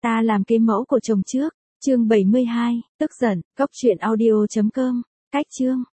Ta làm cái mẫu của chồng trước. Chương 72, tức giận, cốc truyện audio.com, cách chương.